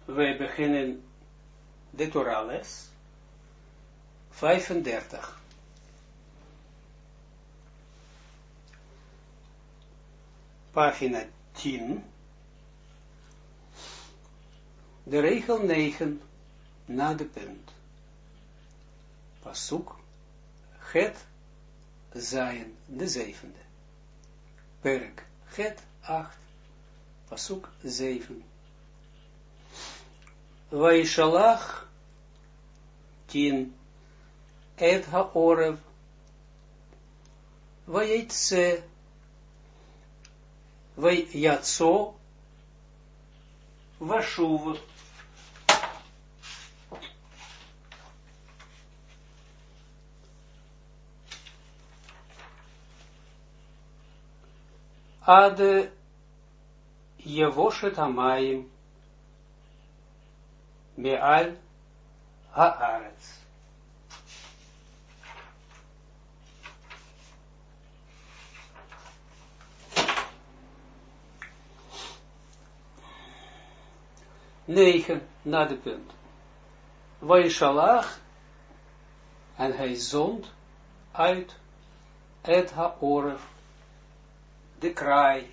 wij beginnen de Torah-les 35. Pagina 10. De regel 9 na de punt. Pasuk Het Zayin, de zevende. Perk Het 8. Pasuk 7. Vaishalach 10. Et haorev. Vayitse. Vayatso. Vashuv. Ad Yevoshet Hamayim Me'al Haaretz. Negen na de punt. Vaishalach, en hij zond uit et haoref, de kraai.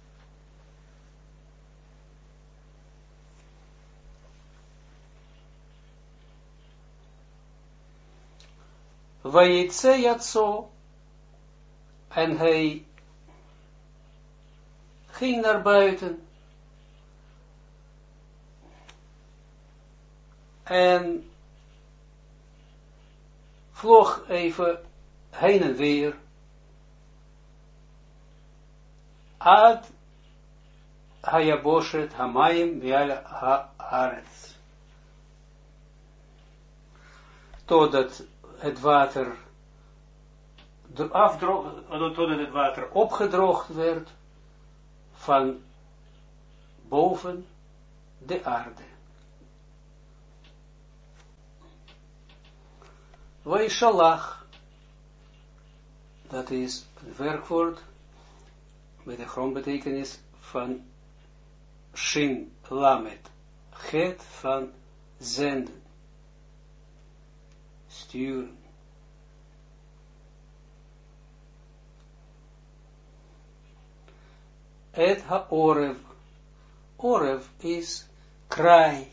Vayitse yatso, en hij ging naar buiten en vloog even heen en weer ad hayaboshet hamayim vial haaretz, totdat het water totdat het water opgedroogd werd van boven de aarde. Vaishalach, dat is een werkwoord met de grondbetekenis van shin lamet, het van zenden, sturen. Et haorev, orev is kraai.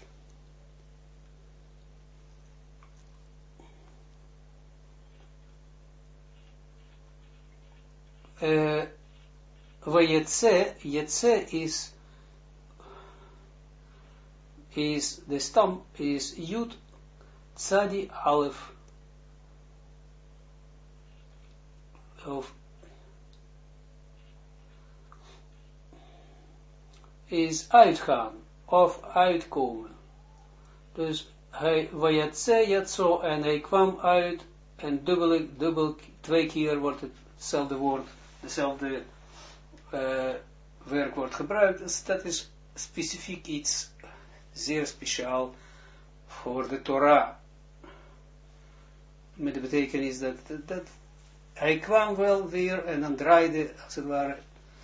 Vayetse, Yetse is de stam, is Yud Tzadi Alef, of is uitgaan, of uitkomen. Dus hij, Vayetse, Yatso, en hij kwam uit, en dubbel, 2 keer wordt hetzelfde woord, dezelfde werkwoord gebruikt. Dus dat is specifiek iets zeer speciaal voor de Torah. Met de betekenis dat hij kwam wel weer en dan draaide, als het ware,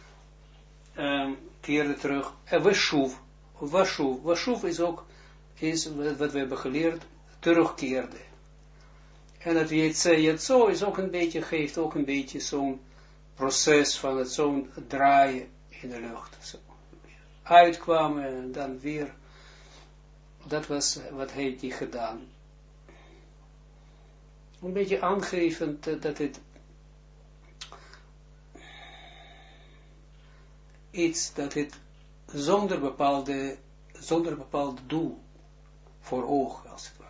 keerde terug. En washuv is ook, wat we hebben geleerd, terugkeerde. En het Yetzo is ook een beetje, geeft ook een beetje zo'n proces van het zo'n draaien in de lucht. Zo. Uitkwamen en dan weer, dat was wat heeft hij gedaan. Een beetje aangevend dat het iets, dat het zonder bepaald doel voor oog, als het ware.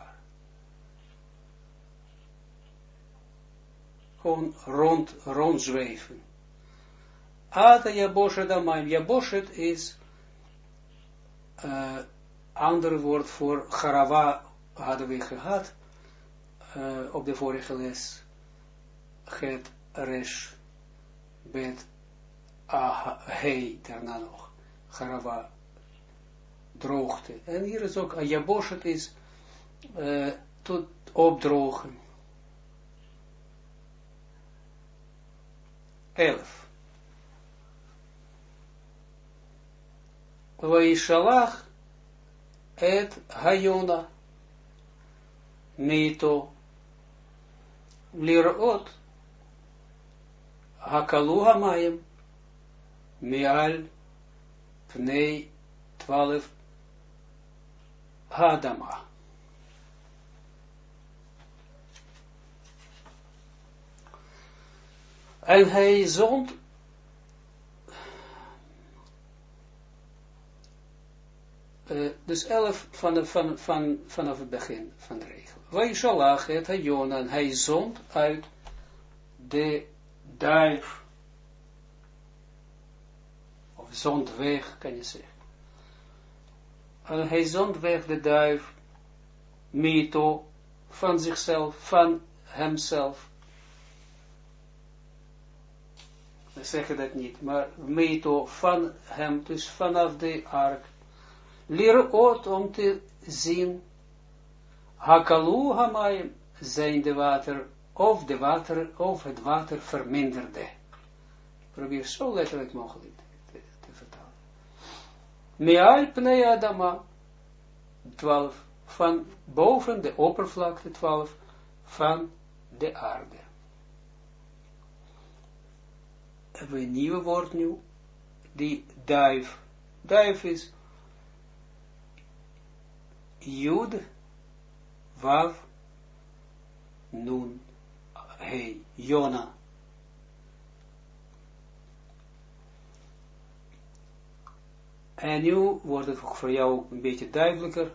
Gewoon rondzweven. Ada Yaboshet Amayim. Yaboshet is ander woord voor Charava, hadden we gehad op de vorige les. Het Resh Bet Hei daarna nog. Charava, droogte. En hier is ook Yaboshet is tot opdrogen. 11. Vaishalach et hayona meito lirot hakalu hamayim meal pnei 12 hadama. En hij zond dus 11 vanaf het begin van de regel. Wij shalach het Jona, en hij zond uit de duif, of zond weg, kan je zeggen. En hij zond weg de duif, mito, van zichzelf, van hemzelf. We zeggen dat niet, maar mito, van hem, dus vanaf de ark. Lirot, om te zien, hakalu hamayim, zijn de water, of het water verminderde. Probeer zo letterlijk mogelijk te vertalen. Me'al pnei adama, 12, van boven de oppervlakte, 12, van de aarde. Hebben we een nieuwe woord nu, die duif. Duif is Jud, Wav, Nun, Hei, Jona. En nu wordt het ook voor jou een beetje duidelijker.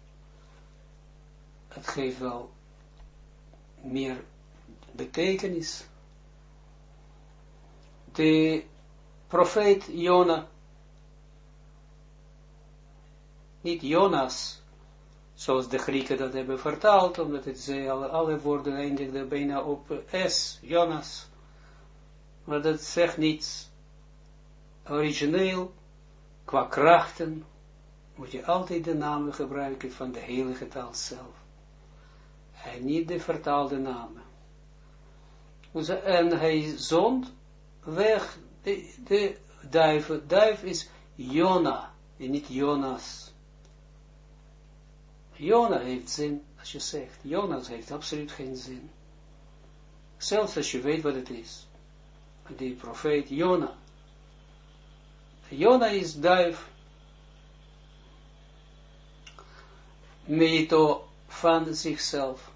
Het geeft wel meer betekenis. De profeet Jona, niet Jonas, zoals de Grieken dat hebben vertaald, omdat het alle woorden eindigden bijna op S, Jonas. Maar dat zegt niets. Origineel, qua krachten, moet je altijd de namen gebruiken van de heilige taal zelf. En niet de vertaalde namen. En hij zond weg de duiven. Duif is Jona, en niet Jonas. Jona heeft zin, als je zegt. Jonas heeft absoluut geen zin. Zelfs als je weet wat het is. Die profeet Jona. Jona is duif. Meito van zichzelf.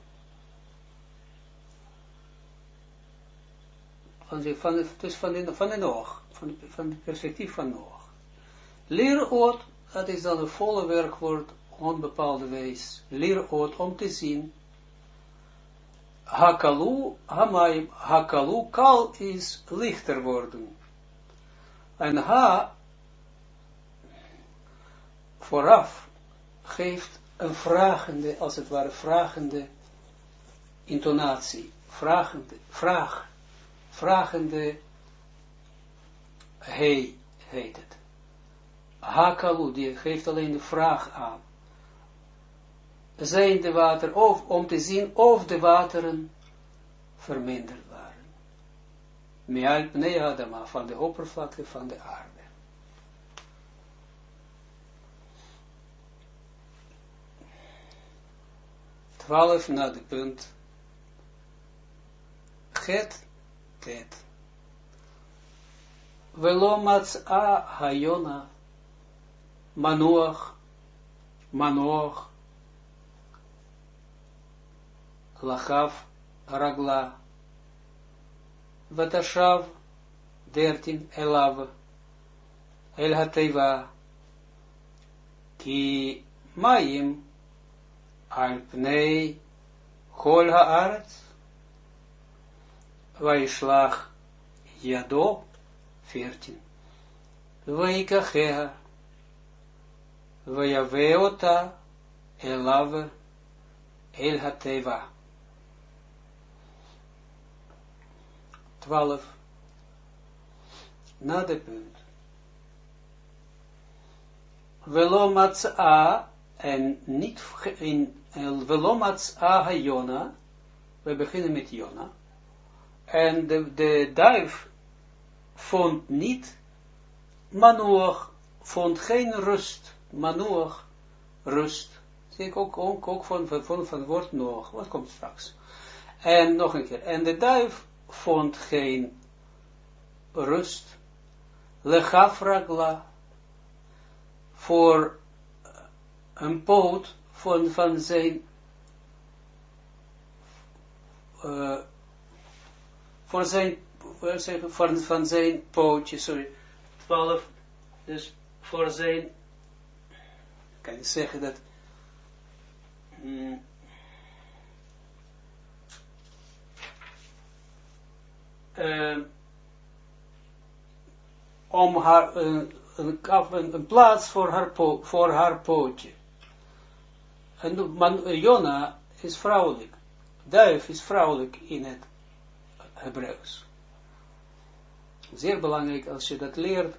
Dus van de oog. Van het perspectief van oog. Leerot, dat is dan een volle werkwoord, onbepaalde wijs. Leerot, om te zien. Hakalu, hamayim, hakalu, kal is lichter worden. En ha, vooraf, geeft een vragende, als het ware vragende intonatie. Vragende, hey, heet het. Hakalu, die geeft alleen de vraag aan. Zijn de water, of om te zien of de wateren verminderd waren. Me'al pnei adama, van de oppervlakte van de aarde. Twaalf na de punt. Het, tet. Velo matz'a hayona, manoach, lachav, ragla, vatashav, 13, elav, el hateva, ki mayim, al pnei, kol haaretz, vaishlach, yado, 14, vaikachea, vayaveota, elav, el hateva. 12. Na de punt. Velo matz'a, en niet in velo matz'a hayona, we beginnen met Jona, en de duif vond niet, Manoach vond geen rust, Manoach, rust. Zie ik ook van het woord nog, wat komt straks. En nog een keer, en de duif vond geen rust, lechafragla, voor een poot van zijn, van zijn pootje, sorry, 12, dus voor zijn, kan je zeggen dat, om haar, een plaats voor haar pootje. En Jona is vrouwelijk. Duif is vrouwelijk in het Hebreeuws. Zeer belangrijk als je dat leert,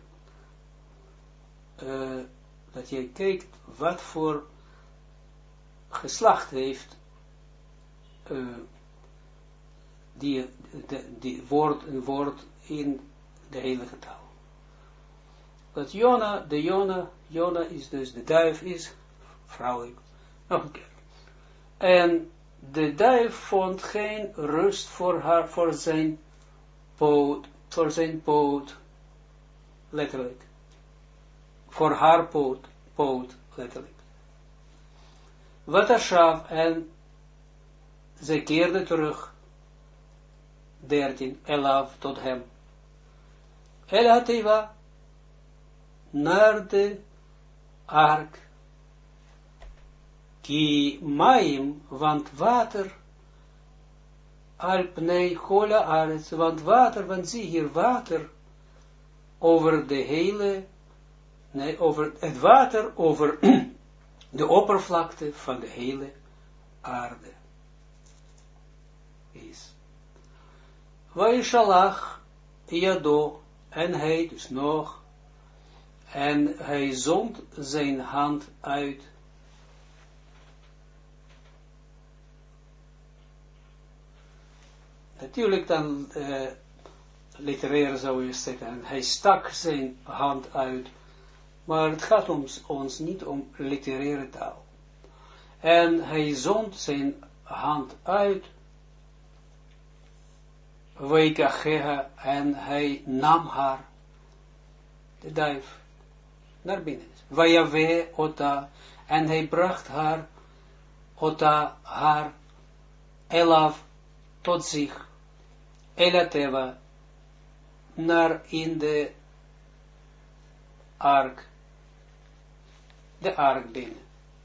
dat je kijkt wat voor geslacht heeft die een woord in de heilige taal. Dat Jona is dus, de duif is vrouwelijk. Nog een keer. En de duif vond geen rust voor zijn poot, letterlijk. Voor haar poot, letterlijk. Wat Ashav, en zij keerde terug, 13, Elav, tot hem. El Hativa, naar de ark. Ki maim, want water, alpnei kola aretz, want zie hier water, over de hele, over het water, over de oppervlakte van de hele aarde is. Vaishalach Yado, en hij dus nog, en hij zond zijn hand uit. Natuurlijk dan, literair zou je zeggen, hij stak zijn hand uit, maar het gaat ons niet om literaire taal. En hij zond zijn hand uit, Weikacheha, en hij nam haar, de duif, naar binnen. Vayave ota, en hij bracht haar, ota, haar, Elav, tot zich, Elateva, naar in de ark binnen.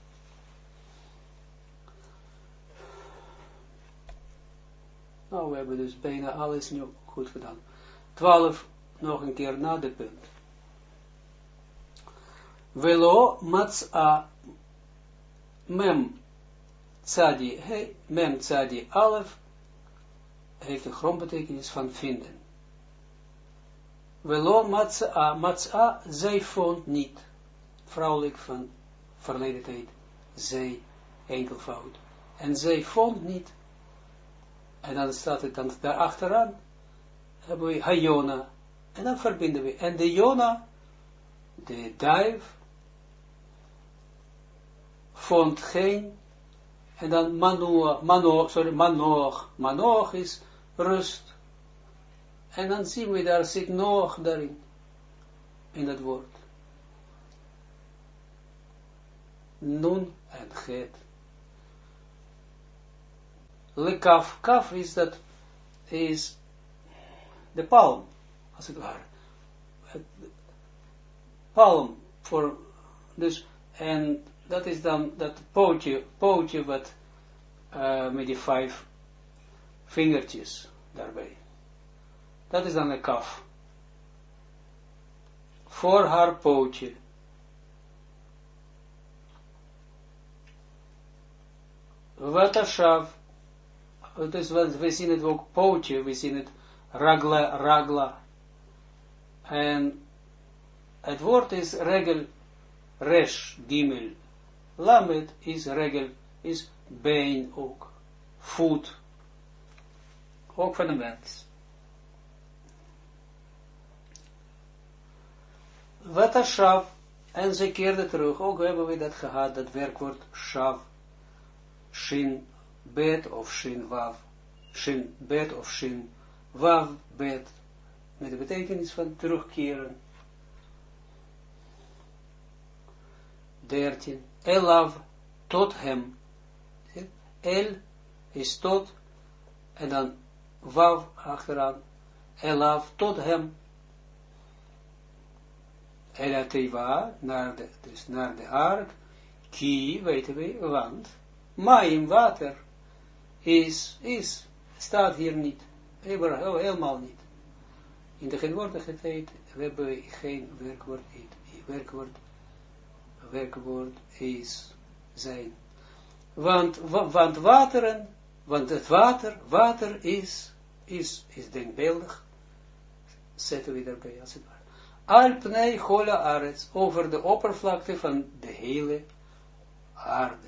Nou, we hebben dus bijna alles nu goed gedaan. 12, nog een keer na de punt. Velo matz'a mem tzadi, mem tzadi alef, heeft de grondbetekenis van vinden. Velo matz'a, zij vond niet, vrouwelijk van verleden tijd, zij, enkelvoud. En zij vond niet, en dan staat het dan daarachteraan, hebben we Hayona, en dan verbinden we, en de Jona, de duif, vond geen, en dan manoch is rust, en dan zien we daar zit nog daarin, in dat woord. Nun en het. Lekaf, kaf is dat, is de palm, als het ware. Palm, voor, dus, en dat is dan dat pootje wat, met die 5 vingertjes daarbij. Dat is dan een kaf. Voor haar pootje. Wat Ashav, dus we zien het ook pootje, we zien het ragla. En het woord is regel, resh, gimel. Lamed is regel, is been ook. Voet. Ook van de mens. Wat Ashav, En zij keerde terug. Ook hebben we dat gehad, dat werkwoord shav, shin bet of shin wav, shin bet of shin wav bet, met de betekenis van terugkeren. 13. Elav, tot hem. El is tot, en dan wav achteraan. Elav, tot hem. Elateva, dus naar de ark. Ki, weten we, want. Maim, water, staat hier niet. Helemaal niet. In de genwoordigheid hebben we geen werkwoord is zijn. Want het water is denkbeeldig, zetten we daarbij als het ware. Alpnei chola arets, over de oppervlakte van de hele aarde.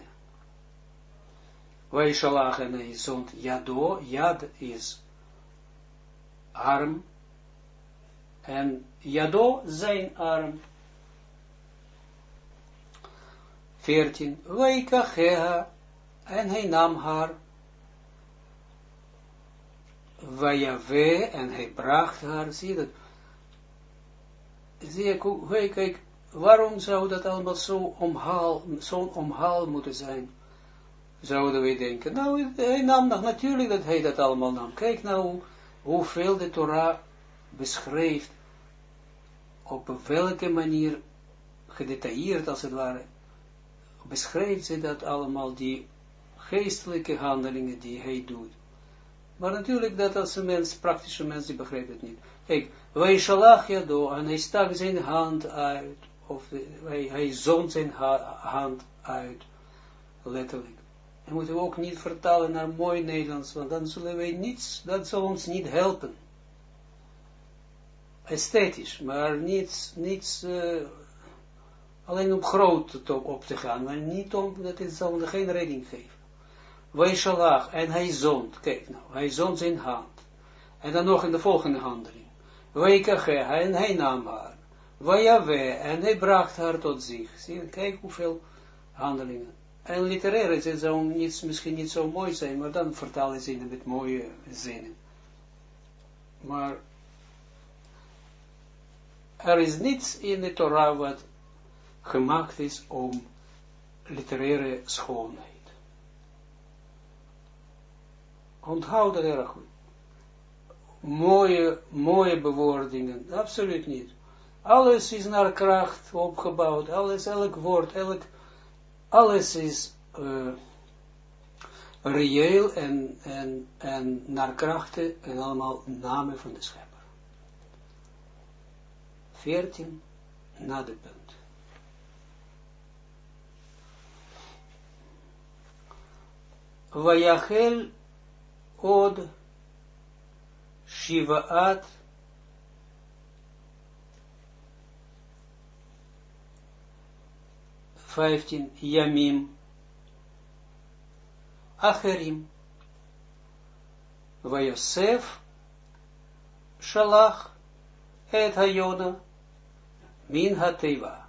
Wij shalachen hij zond yado, yad is arm, en yado zijn arm. 14. Waikacheha, en hij nam haar. Vajave, en hij bracht haar. Zie je dat? Zie je, kijk, waarom zou dat allemaal zo'n omhaal moeten zijn? Zouden we denken. Nou, hij nam nog, natuurlijk dat hij dat allemaal nam. Kijk nou, hoeveel de Torah beschrijft, op welke manier, gedetailleerd als het ware, beschrijft ze dat allemaal, die geestelijke handelingen die hij doet. Maar natuurlijk dat als een mens, praktische mens, die begrijpt het niet. Kijk, wij shalach yado, en hij stak zijn hand uit, of hij zond zijn hand uit, letterlijk. En moeten we ook niet vertalen naar mooi Nederlands, want dan zullen wij niets, dat zal ons niet helpen. Esthetisch, maar niets alleen om groot op te gaan, maar niet om, dat het zal geen redding geven. Wij shalach, en hij zond, kijk nou, hij zond zijn hand. En dan nog in de volgende handeling. Wij kache, en hij nam haar. Vajave, en hij bracht haar tot zich. Zie je, kijk hoeveel handelingen. En literair is het misschien niet zo mooi zijn, maar dan vertalen ze het met mooie zinnen. Maar er is niets in de Torah wat gemaakt is om literaire schoonheid. Onthoud dat erg goed. Mooie bewoordingen, absoluut niet. Alles is naar kracht opgebouwd, elk woord, alles is reëel en naar krachten en allemaal namen van de schepper. 14, na de punt. Vayachel od shivaat 15 yamim acherim Vayosef shalach et hayona min hateva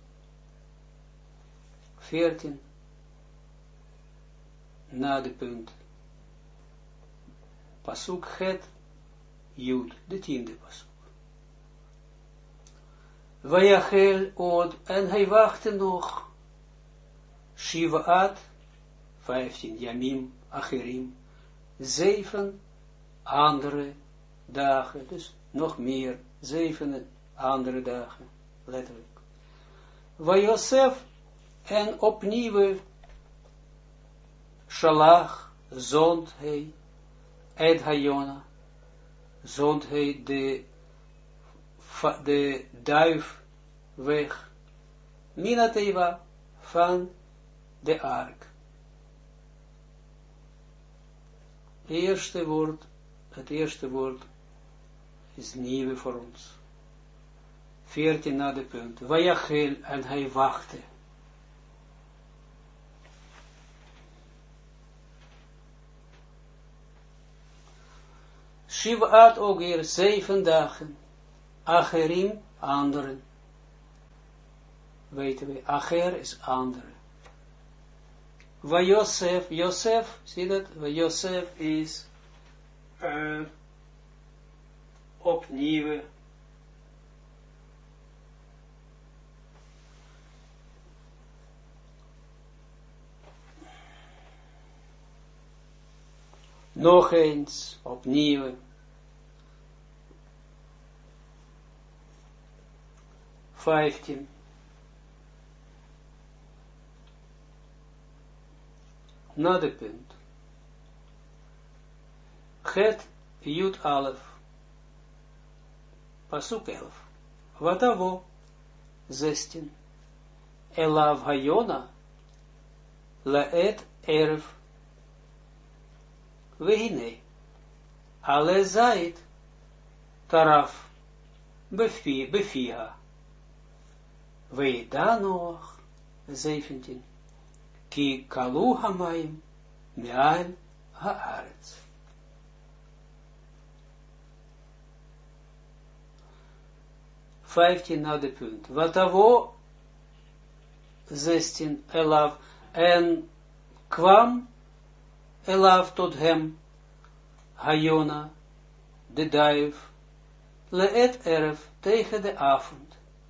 14 na de punt pasuk het Jud, de 10e pasuk. Vayachel od, en hij wachtte nog Shivaat 15 Yamim Acherim 7 andere dagen, dus nog meer 7 andere dagen, letterlijk. Vayosef, en opnieuw Shalach zond hij et Hayona, zond hij de duif weg, Minateva, van de ark. Het eerste woord is nieuw voor ons. 14 na de punt. Vayachel, en hij wachtte. Shivaat ook weer 7 dagen. Acherim, anderen. weten we, acher is andere. Vayosef, Josef, zie dat? Josef is opnieuw. Nog eens, opnieuw. 15. Na de punt. Het Jud Alef. Pasuk 11. Watavo 16. Elav Hayona. Laet Erf. Vehine. Ale Zait. Taraf. Befia. Weida nog. 17. Ki kalu hamayim. Me'al haaretz. Vijftien na de punt. Watavo 16 elav. En kwam elav tot hem. Hayona. De duif. Leet erf tegen de avond.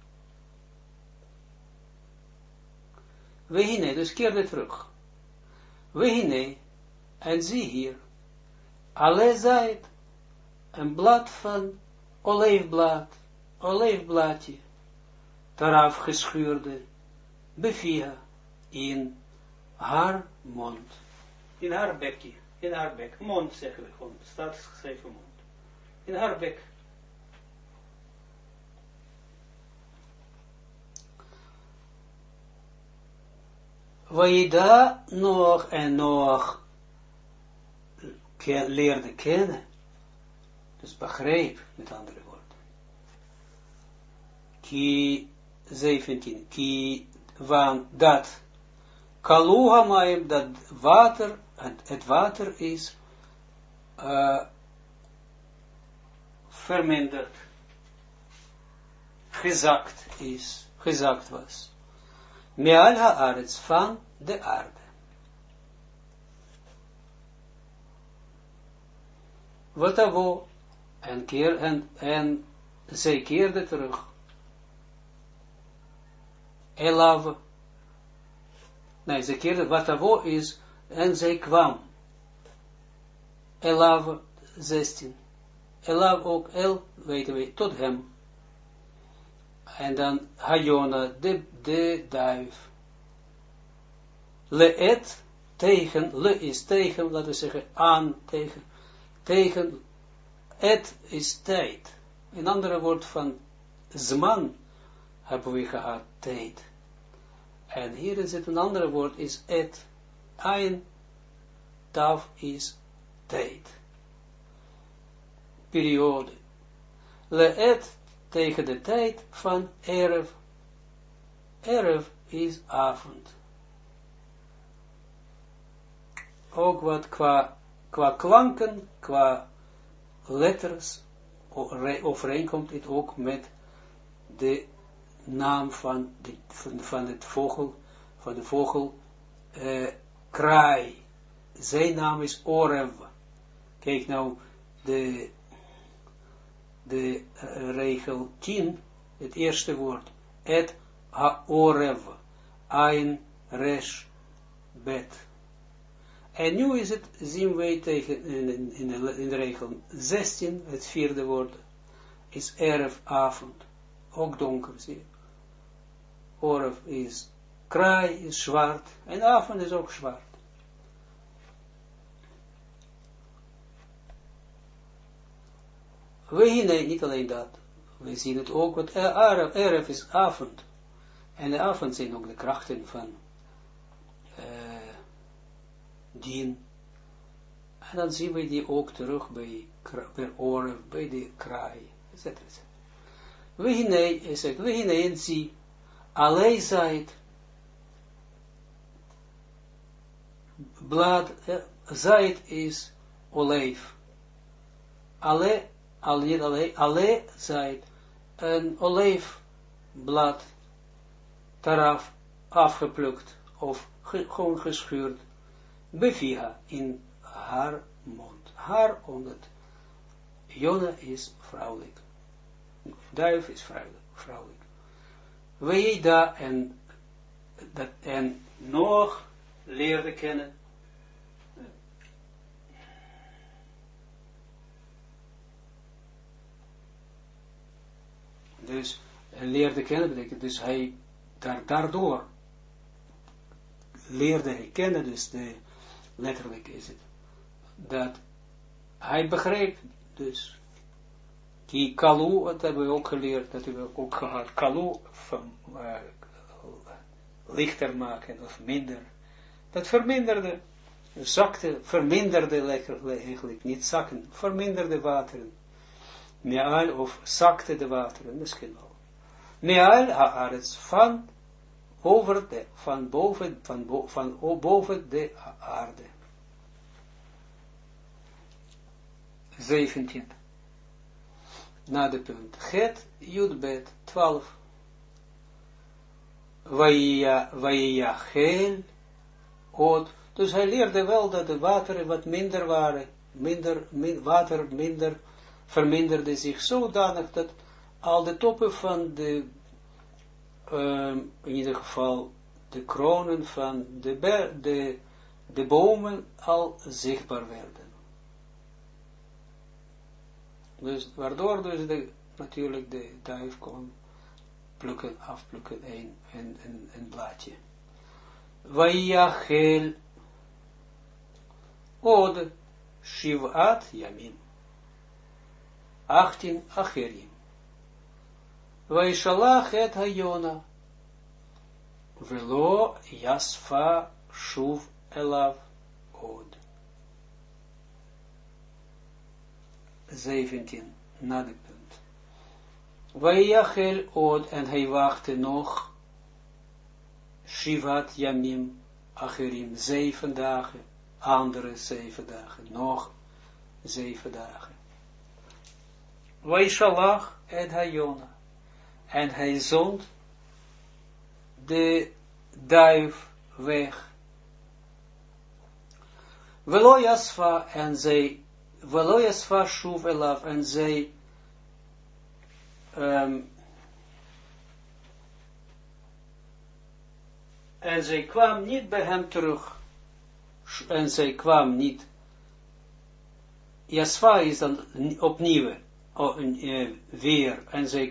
Wehine, dus keerde terug. Wehine, en zie hier, alle zait, een blad van olijfbladje, daaraf geschuurde, befia, in haar mond. In haar bekje, in haar bek, mond zeggen we gewoon, staat geschreven mond. In haar bek. Waida nog en nog leerde kennen, dus begreep, met andere woorden. Ki 17, ki van dat kaluha maim, dat water, het water is verminderd, gezakt was. Me'al haaretz, van de aarde. Watavo, en zij keerde terug. Elav, nee, zij keerde, watavo is, en zij kwam. Elav, 16. Elav ook, el, weten we, tot hem. En dan Hayona, de duif. Leet, tegen, le is tegen, laten we zeggen, aan, tegen, et is tijd. Een andere woord van zman hebben we gehad, tijd. En hier is het een andere woord, is et, ein, taf is tijd. Periode. Leet, tegen de tijd van Erev. Erev is avond. Ook wat qua klanken, qua letters, overeenkomt dit ook met de naam van het vogel, van de vogel, kraai. Zijn naam is Orev. Kijk nou, de regel 10, het eerste woord, et ha-orev, ein, resh, bet. En nu is het, zien wij tegen, in de regel 16, het vierde woord, is erev, avond, ook donker, zie je. Orev is kraai, is zwart, en avond is ook zwart. We niet alleen dat, we zien het ook, wat Erev is avond. En de avond zijn ook de krachten van dien. En dan zien we die ook terug bij Orev, bij de kraai, etc. We en zie, alleen zijt, blad, zijt is olijf. Alle zijt een olijfblad, taraf afgeplukt of gewoon geschuurd, beviha in haar mond. Haar, omdat Jona is vrouwelijk. Duif is vrouwelijk. Weida en nog leerde kennen. Dus leerde kennen betekent dus hij daardoor leerde hij kennen, dus letterlijk is het, dat hij begreep dus, die kalu, dat hebben we ook geleerd, dat hebben we ook gehad, kalu van lichter maken of minder, dat verminderde, zakte, verminderde eigenlijk, niet zakken, verminderde wateren, meal of zakte de wateren, misschien wel, meal haaretz van over de, van boven de aarde. 17. Na de punt. Het, Judbet, 12. Vayachel, od. Dus hij leerde wel dat de wateren wat minder waren, water minder verminderde zich zodanig dat al de toppen van de in ieder geval de kronen van de bomen al zichtbaar werden. Dus waardoor dus natuurlijk de duif kon afplukken een blaadje. Vayachel od shivat yamim 18 acherim. Vaishalach et hayona velo yasfa shuv elav od. 17 na de punt. Vayachel od en hij wachtte nog shivat yamim acherim 7 dagen, andere 7 dagen, nog 7 dagen. Vaishalach et hayona en hij zond de duif weg. Velo yasfa en zij Velo yasfa shuv elav en zij kwam niet bij hem terug en zij kwam niet yasfa is dan opnieuw weer en zij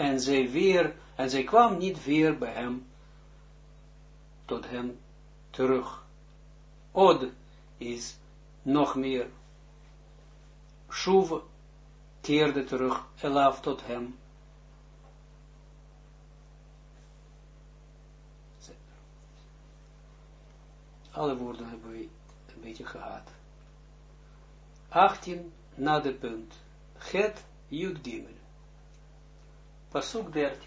kwam niet weer bij hem tot hem terug. Od is nog meer. Shuv keerde terug, elav tot hem. Alle woorden hebben we een beetje gehad. 18 na de punt. Het Yud Gimel. Pasuk 13.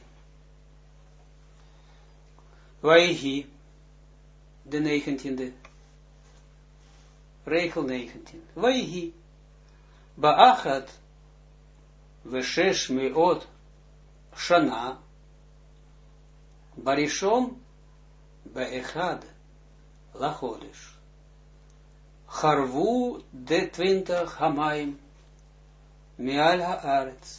Vaihi, de 19e. Regel 19. Vaihi. Ba'achat veshesh meot shana barishon be'echad lachodesh charvu de 20 hamaim me'al haaretz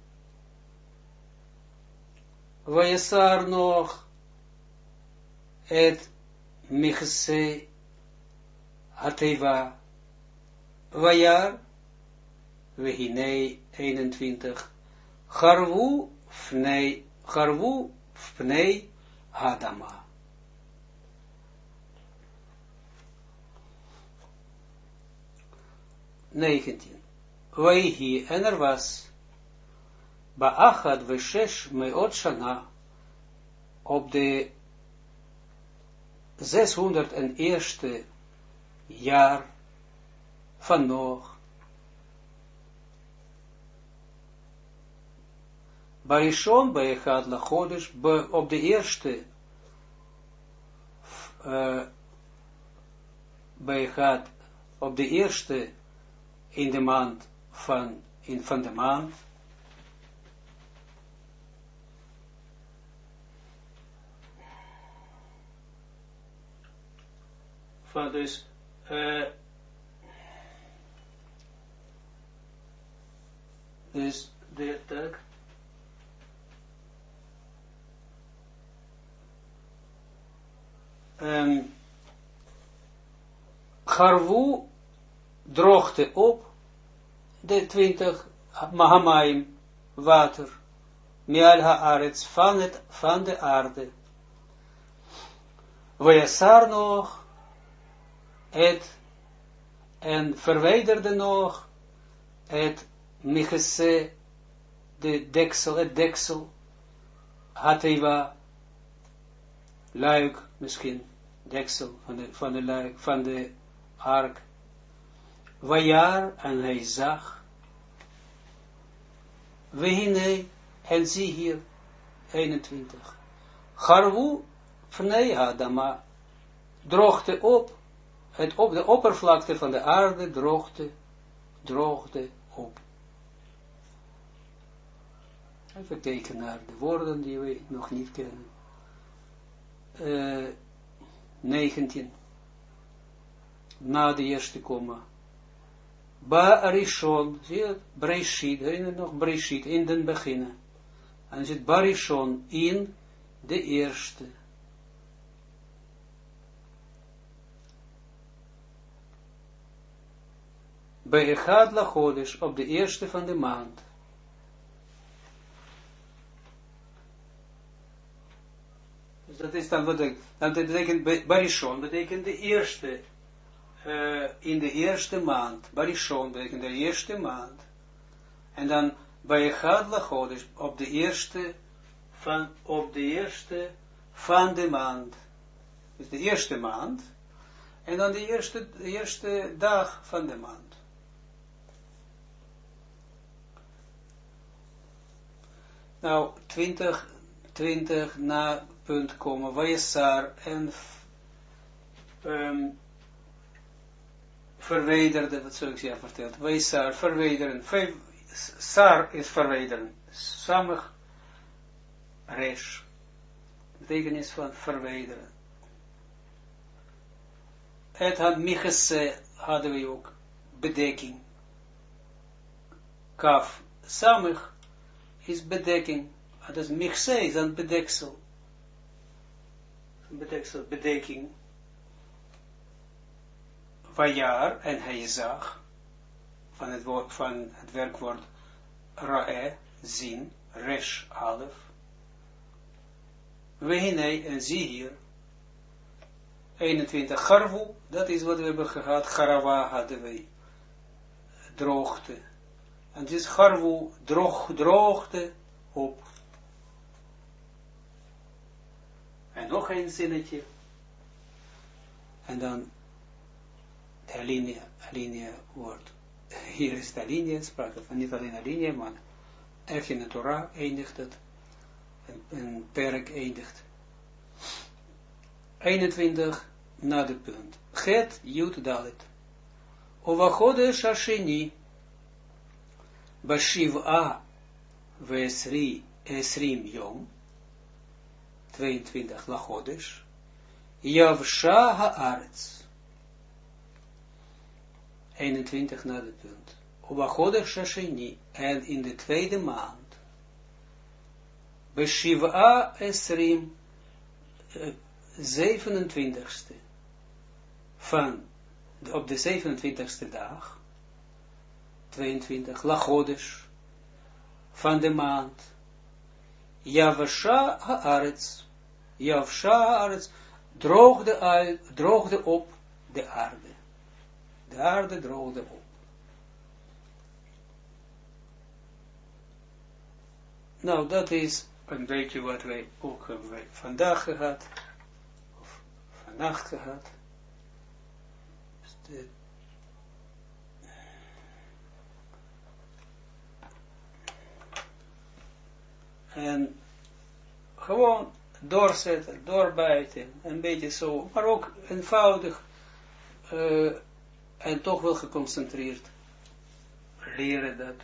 vayasar noch et michse hateva vayar Vehinei 21. Charvu fnei Hadama. 19. Vaihi en er was Ba'achad veshesh meot shana op de 601ste jaar van Noach. Barishon Be'echad Lachodesh, op de eerste Be'echad, op de eerste in de maand van de maand, van dus, dus de tak, Harvu droogte op, de 20 Mahamaim, water, Mial haaretz, van de aarde. Vajasar nog, en verwijderde nog, het Michese, de deksel, het deksel, Hateva, luik misschien, deksel van de luik, van de ark. Vajar, en hij zag, Wehine, en zie hier, 21. Harvu, Pnei Adama, droogte op, de oppervlakte van de aarde droogde op. Even kijken naar de woorden die we nog niet kennen. 19. Na de eerste komma. Ba Arishon, zie je, Breshit, herinner je nog Breshit, in den beginnen. En dan zit Barishon, in de eerste. Bij Echad Lachodesh, op de eerste van de maand. Dus dat is dan wat dat betekent, Barishon betekent de eerste, in de eerste maand. Barishon betekent de eerste maand. En dan bij Echad Lachodesh, op de eerste van de maand. Dus de eerste maand. En dan de eerste dag van de maand. Nou, 20 na punt komen, Vajasar en verwijderde, wat zou ik zeggen verteld, Vajasar, verwijderen, Sar is verwijderen, Samig, Resh, betekenis van verwijderen. Het had Michese, hadden we ook, bedekking, Kaf, Samig, is bedekking. Dat is Michse, is een bedeksel. Bedekking. Vajar, en hij zag, van het werkwoord Ra'e, zien, Resh, Alef. Wehine, en zie hier, 21, Harvu, dat is wat we hebben gehad, Harava hadden wij, droogte. En dit is Harvu, droogte op. En nog een zinnetje. En dan de alinea wordt. Hier is de alinea, sprake van niet alleen alinea, maar echt in de Torah eindigt het. Een perk eindigt. 21 na de punt. Het Jud Dalet. Ovachodesh Hasheni. Bashiv'a Esrim Yom 22 Lachodesh Yavsha Haaretz 21 na de punt. Ovachodesh Hasheni, en in de tweede maand Bashiv'a Esrim 27ste van op de 27ste dag 22 Lachodesh van de maand Yavsha Haaretz droogde op de aarde. De aarde droogde op. Nou, dat is een beetje wat wij ook hebben vandaag gehad, of vannacht gehad. Dus en gewoon doorzetten, doorbijten, een beetje zo, maar ook eenvoudig en toch wel geconcentreerd leren dat.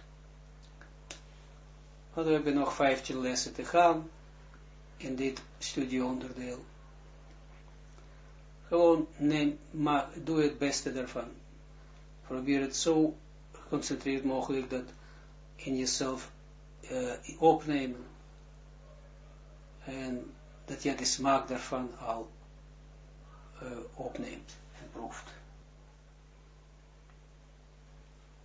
Want we hebben nog 15 lessen te gaan in dit studieonderdeel. Gewoon neem, maar doe het beste daarvan. Probeer het zo geconcentreerd mogelijk dat in jezelf opnemen. En dat je de smaak daarvan al opneemt en proeft.